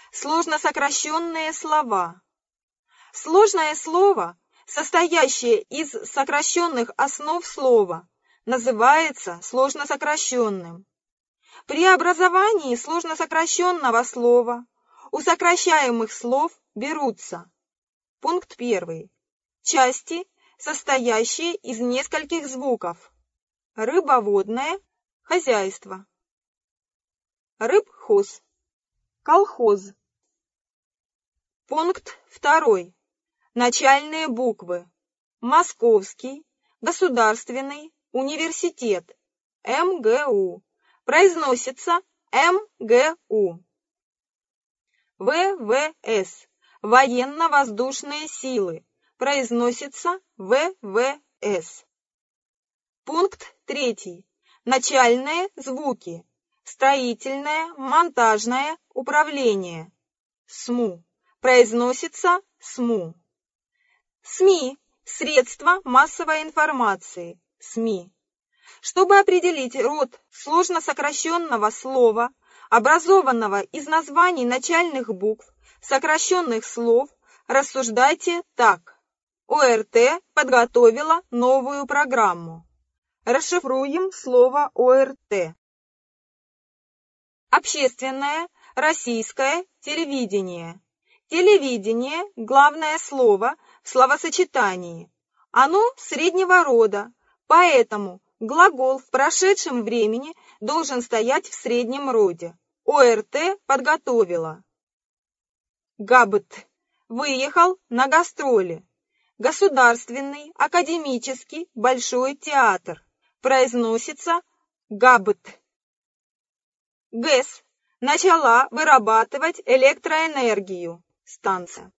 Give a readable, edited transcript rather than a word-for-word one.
Сложно сокращенные слова. Сложное слово, состоящее из сокращенных основ слова, называется сложносокращенным. При образовании сложносокращенного слова у сокращаемых слов берутся: пункт 1. Части, состоящие из нескольких звуков. Рыбоводное хозяйство. Рыбхоз. Колхоз. Пункт 2. Начальные буквы. Московский государственный университет. МГУ. Произносится МГУ. ВВС. Военно-воздушные силы. Произносится ВВС. Пункт 3. Начальные звуки. Строительное, монтажное управление. СМУ. Произносится СМУ. СМИ. Средства массовой информации. СМИ. Чтобы определить род сложно сокращенного слова, образованного из названий начальных букв, сокращенных слов, рассуждайте так. ОРТ подготовила новую программу. Расшифруем слово ОРТ. Общественное российское телевидение. Телевидение – главное слово в словосочетании. Оно среднего рода, поэтому глагол в прошедшем времени должен стоять в среднем роде. ОРТ подготовила. ГАБТ – выехал на гастроли. Государственный академический большой театр. Произносится ГАБТ. ГЭС – начала вырабатывать электроэнергию. Станция.